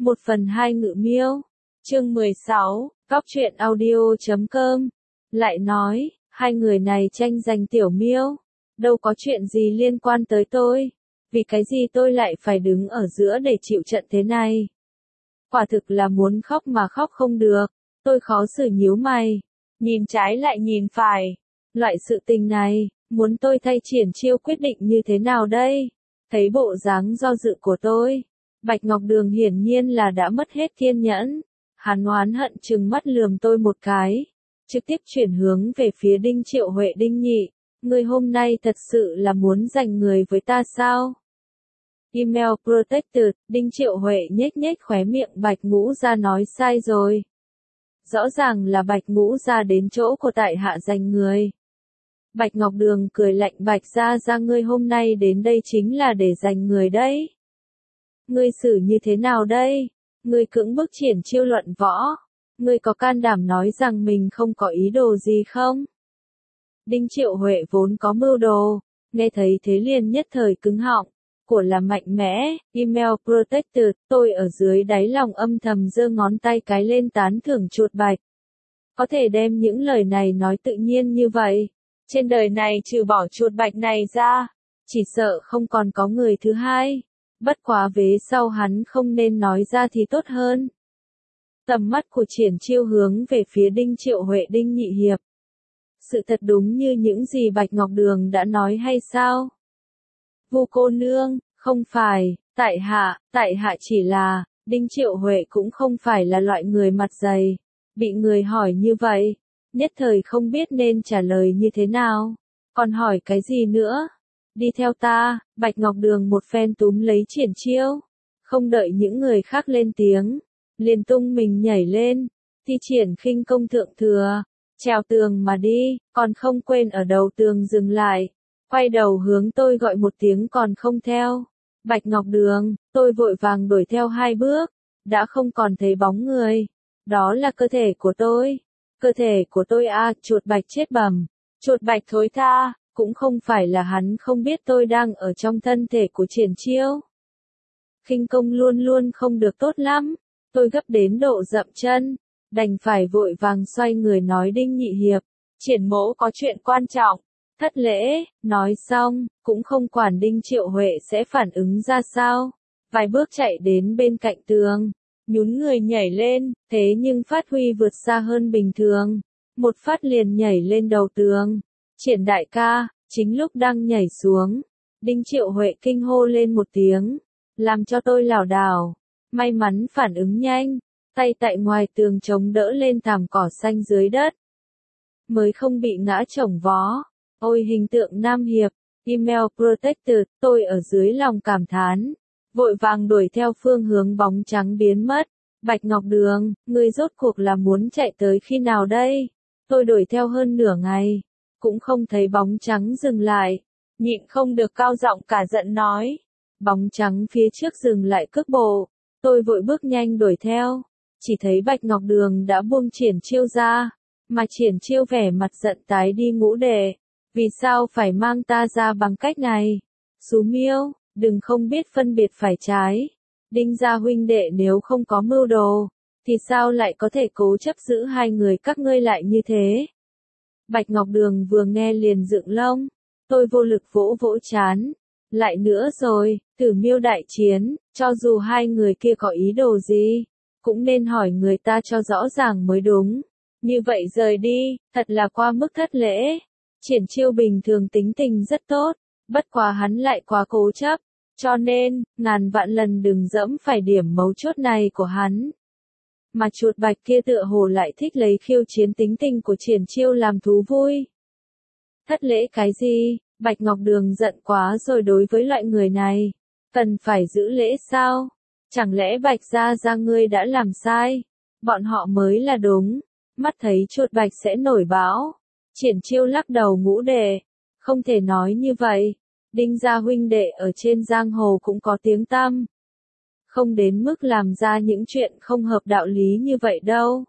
1/2 Ngự Miêu. Chương 16, Góc truyện audio.com. Lại nói, hai người này tranh giành Tiểu Miêu. Đâu có chuyện gì liên quan tới tôi. Vì cái gì tôi lại phải đứng ở giữa để chịu trận thế này? Quả thực là muốn khóc mà khóc không được. Tôi khó xử nhíu mày. Nhìn trái lại nhìn phải. Loại sự tình này, muốn tôi thay Triển Chiêu quyết định như thế nào đây? Thấy bộ dáng do dự của tôi, Bạch Ngọc Đường hiển nhiên là đã mất hết kiên nhẫn. Hắn oán hận trừng mắt lườm tôi một cái, trực tiếp chuyển hướng về phía Đinh Triệu Huệ. Đinh nhị, ngươi hôm nay thật sự là muốn giành người với ta sao? Email protected. Đinh Triệu Huệ nhếch nhếch khóe miệng. Bạch Ngũ Gia nói sai rồi. Rõ ràng là Bạch Ngũ Gia đến chỗ của tại hạ giành người. Bạch Ngọc Đường cười lạnh. Bạch gia ngươi hôm nay đến đây chính là để giành người đấy. Ngươi xử như thế nào đây? Ngươi cưỡng bức Triển Chiêu luận võ. Ngươi có can đảm nói rằng mình không có ý đồ gì không? Đinh Triệu Huệ vốn có mưu đồ, nghe thấy thế liền nhất thời cứng họng. Của là mạnh mẽ. Email protected. Tôi ở dưới đáy lòng âm thầm giơ ngón tay cái lên tán thưởng Chuột Bạch. Có thể đem những lời này nói tự nhiên như vậy. Trên đời này trừ bỏ Chuột Bạch này ra, chỉ sợ không còn có người thứ hai. Bất quá vế sau hắn không nên nói ra thì tốt hơn. Tầm mắt của Triển Chiêu hướng về phía Đinh Triệu Huệ. Đinh nhị hiệp, sự thật đúng như những gì Bạch Ngọc Đường đã nói hay sao? Vu cô nương, không phải, tại hạ chỉ là, Đinh Triệu Huệ cũng không phải là loại người mặt dày. Bị người hỏi như vậy, nhất thời không biết nên trả lời như thế nào. Còn hỏi cái gì nữa? Đi theo ta. Bạch Ngọc Đường một phen túm lấy Triển Chiêu. Không đợi những người khác lên tiếng, liền tung mình nhảy lên, thi triển khinh công thượng thừa, trèo tường mà đi, còn không quên ở đầu tường dừng lại, quay đầu hướng tôi gọi một tiếng còn không theo. Bạch Ngọc Đường, tôi vội vàng đuổi theo 2 bước, đã không còn thấy bóng người. Đó là cơ thể của tôi. Cơ thể của tôi à? Chuột Bạch chết bẩm. Chuột Bạch thối tha, cũng không phải là hắn không biết tôi đang ở trong thân thể của Triển Chiêu. Khinh công luôn luôn không được tốt lắm, tôi gấp đến độ dậm chân, đành phải vội vàng xoay người nói. Đinh nhị hiệp, Triển mỗ có chuyện quan trọng. Thất lễ. Nói xong, cũng không quản Đinh Triệu Huệ sẽ phản ứng ra sao. Vài bước chạy đến bên cạnh tường, nhún người nhảy lên, thế nhưng phát huy vượt xa hơn bình thường. Một phát liền nhảy lên đầu tường. Triển đại ca. Chính lúc đang nhảy xuống, Đinh Triệu Huệ kinh hô lên một tiếng, làm cho tôi lảo đảo. May mắn phản ứng nhanh, tay tại ngoài tường chống đỡ lên thảm cỏ xanh dưới đất, mới không bị ngã chồng vó. Ôi hình tượng nam hiệp. Email protected. Tôi ở dưới lòng cảm thán, vội vàng đuổi theo phương hướng bóng trắng biến mất. Bạch Ngọc Đường, ngươi rốt cuộc là muốn chạy tới khi nào đây? Tôi đuổi theo hơn nửa ngày, cũng không thấy bóng trắng dừng lại. Nhịn không được cao giọng cả giận nói. Bóng trắng phía trước dừng lại cước bộ. Tôi vội bước nhanh đuổi theo. Chỉ thấy Bạch Ngọc Đường đã buông Triển Chiêu ra. Mà Triển Chiêu vẻ mặt giận tái đi. Ngũ đệ, vì sao phải mang ta ra bằng cách này? Xú Miêu, đừng không biết phân biệt phải trái. Đinh gia huynh đệ nếu không có mưu đồ, thì sao lại có thể cố chấp giữ hai người các ngươi lại như thế? Bạch Ngọc Đường vừa nghe liền dựng lông. Tôi vô lực vỗ vỗ trán. Lại nữa rồi, Tử Miêu đại chiến, cho dù hai người kia có ý đồ gì, cũng nên hỏi người ta cho rõ ràng mới đúng. Như vậy rời đi, thật là qua mức thất lễ. Triển Chiêu bình thường tính tình rất tốt, bất quá hắn lại quá cố chấp, cho nên, ngàn vạn lần đừng dẫm phải điểm mấu chốt này của hắn. Mà Chuột Bạch kia tựa hồ lại thích lấy khiêu chiến tính tình của Triển Chiêu làm thú vui. Thất lễ cái gì? Bạch Ngọc Đường giận quá rồi. Đối với loại người này, cần phải giữ lễ sao? Chẳng lẽ Bạch gia ngươi đã làm sai? Bọn họ mới là đúng. Mắt thấy Chuột Bạch sẽ nổi bão, Triển Chiêu lắc đầu. Ngũ đệ, không thể nói như vậy. Đinh gia huynh đệ ở trên giang hồ cũng có tiếng tăm, không đến mức làm ra những chuyện không hợp đạo lý như vậy đâu.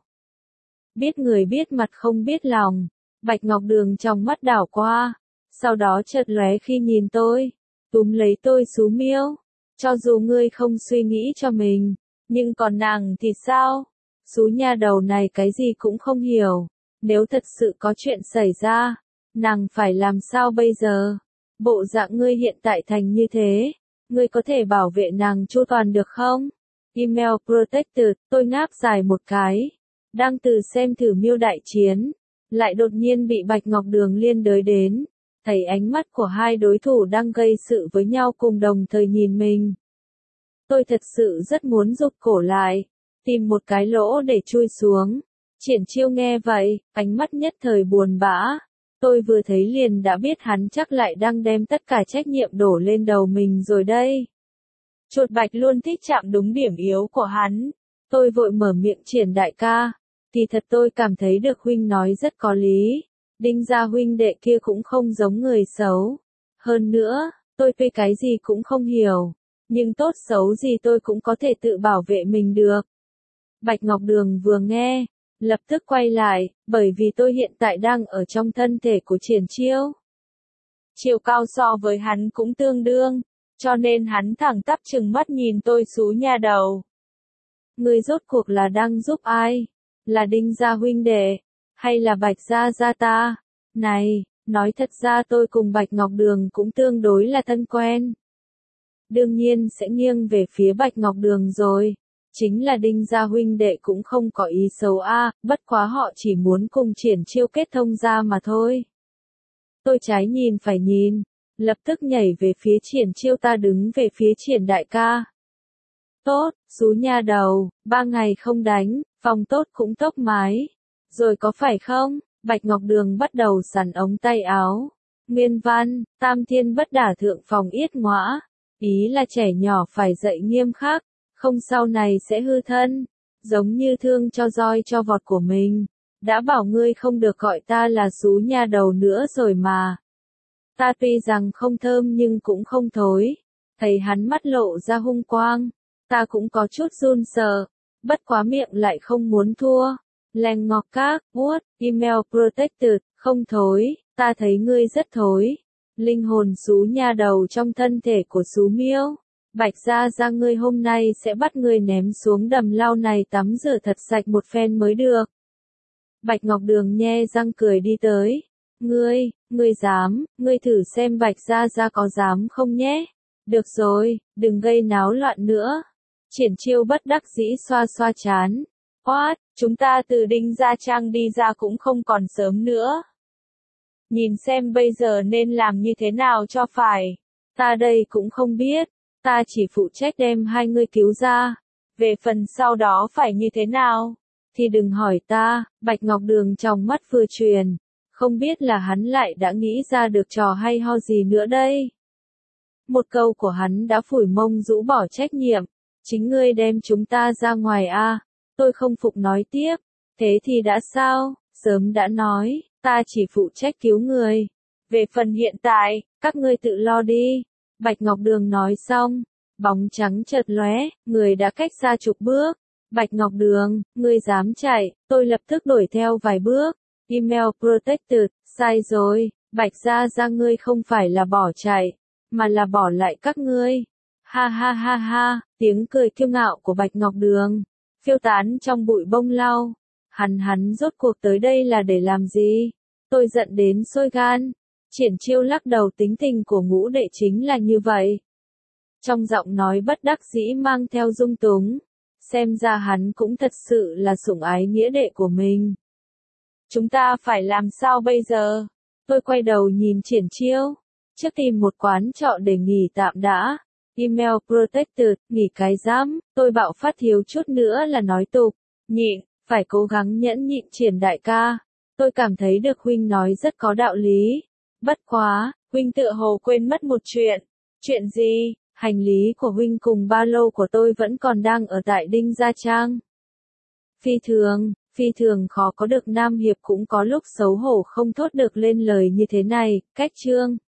Biết người biết mặt không biết lòng. Bạch Ngọc Đường trong mắt đảo qua, sau đó chợt lóe khi nhìn tôi, túm lấy tôi. Xú Miêu, cho dù ngươi không suy nghĩ cho mình, Nhưng còn nàng thì sao? Xú nha đầu này cái gì cũng không hiểu. Nếu thật sự có chuyện xảy ra, nàng phải làm sao bây giờ? Bộ dạng ngươi hiện tại thành như thế, ngươi có thể bảo vệ nàng chu toàn được không? Email Protected, tôi ngáp dài một cái. Đang từ xem thử Miêu đại chiến, lại đột nhiên bị Bạch Ngọc Đường liên đới đến. Thấy ánh mắt của hai đối thủ đang gây sự với nhau cùng đồng thời nhìn mình. Tôi thật sự rất muốn rụt cổ lại, tìm một cái lỗ để chui xuống. Triển Chiêu nghe vậy, ánh mắt nhất thời buồn bã. Tôi vừa thấy liền đã biết hắn chắc lại đang đem tất cả trách nhiệm đổ lên đầu mình rồi đây. Chuột bạch luôn thích chạm đúng điểm yếu của hắn. Tôi vội mở miệng Triển đại ca. Thì thật tôi cảm thấy được huynh nói rất có lý. Đinh gia huynh đệ kia cũng không giống người xấu. Hơn nữa, tôi về cái gì cũng không hiểu. Nhưng tốt xấu gì tôi cũng có thể tự bảo vệ mình được. Bạch Ngọc Đường vừa nghe, lập tức quay lại, bởi vì tôi hiện tại đang ở trong thân thể của Triển Chiêu. Chiều cao so với hắn cũng tương đương, cho nên hắn thẳng tắp trừng mắt nhìn tôi xú nha đầu. Người rốt cuộc là đang giúp ai? Là Đinh gia huynh đệ, hay là Bạch gia ta? Này, nói thật ra tôi cùng Bạch Ngọc Đường cũng tương đối là thân quen. Đương nhiên sẽ nghiêng về phía Bạch Ngọc Đường rồi. Chính là Đinh gia huynh đệ cũng không có ý xấu bất quá họ chỉ muốn cùng Triển Chiêu kết thông ra mà thôi. Tôi trái nhìn phải nhìn, lập tức nhảy về phía Triển Chiêu, ta đứng về phía Triển đại ca. Tốt, xú nha đầu, 3 ngày không đánh, phòng tốt cũng tốc mái. Rồi có phải không? Bạch Ngọc Đường bắt đầu sắn ống tay áo. Nguyên văn, tam thiên bất đả thượng phòng yết ngõa. Ý là trẻ nhỏ phải dạy nghiêm khắc, không sau này sẽ hư thân. Giống như thương cho roi cho vọt của mình. Đã bảo ngươi không được gọi ta là xú nha đầu nữa rồi mà. Ta tuy rằng không thơm nhưng cũng không thối. Thấy hắn mắt lộ ra hung quang. Ta cũng có chút run sợ. Bất quá miệng lại không muốn thua. Lèng ngọc các, vuốt, email protected, không thối. Ta thấy ngươi rất thối. Linh hồn xú nha đầu trong thân thể của xú Miêu. Bạch gia ngươi hôm nay sẽ bắt ngươi ném xuống đầm lao này tắm rửa thật sạch một phen mới được. Bạch Ngọc Đường nhe răng cười đi tới. Ngươi dám, ngươi thử xem Bạch gia có dám không nhé. Được rồi, đừng gây náo loạn nữa. Triển Chiêu bất đắc dĩ xoa xoa trán. What, chúng ta từ Đinh gia trang đi ra cũng không còn sớm nữa. Nhìn xem bây giờ nên làm như thế nào cho phải. Ta đây cũng không biết. Ta chỉ phụ trách đem hai ngươi cứu ra. Về phần sau đó phải như thế nào? Thì đừng hỏi ta. Bạch Ngọc Đường trong mắt vừa truyền. Không biết là hắn lại đã nghĩ ra được trò hay ho gì nữa đây. Một câu của hắn đã phủi mông rũ bỏ trách nhiệm. Chính ngươi đem chúng ta ra ngoài Tôi không phục nói tiếp. Thế thì đã sao? Sớm đã nói. Ta chỉ phụ trách cứu người. Về phần hiện tại, các ngươi tự lo đi. Bạch Ngọc Đường nói xong, bóng trắng chợt lóe, người đã cách xa chục bước. Bạch Ngọc Đường, ngươi dám chạy, tôi lập tức đuổi theo vài bước. Email protected, sai rồi, Bạch gia ngươi không phải là bỏ chạy, mà là bỏ lại các ngươi. Ha ha ha ha, tiếng cười kiêu ngạo của Bạch Ngọc Đường, phiêu tán trong bụi bông lau. Hắn rốt cuộc tới đây là để làm gì? Tôi giận đến sôi gan. Triển Chiêu lắc đầu, tính tình của ngũ đệ chính là như vậy. Trong giọng nói bất đắc dĩ mang theo dung túng. Xem ra hắn cũng thật sự là sủng ái nghĩa đệ của mình. Chúng ta phải làm sao bây giờ? Tôi quay đầu nhìn Triển Chiêu. Trước tìm một quán trọ để nghỉ tạm đã. Email protected, nghỉ cái dám. Tôi bạo phát thiếu chút nữa là nói tục. Nhịn, phải cố gắng nhẫn nhịn Triển đại ca. Tôi cảm thấy được huynh nói rất có đạo lý. Bất quá, huynh tựa hồ quên mất một chuyện. Chuyện gì? Hành lý của huynh cùng ba lô của tôi vẫn còn đang ở tại Đinh Gia Trang. Phi thường khó có được nam hiệp cũng có lúc xấu hổ không thốt được lên lời như thế này. Cách chương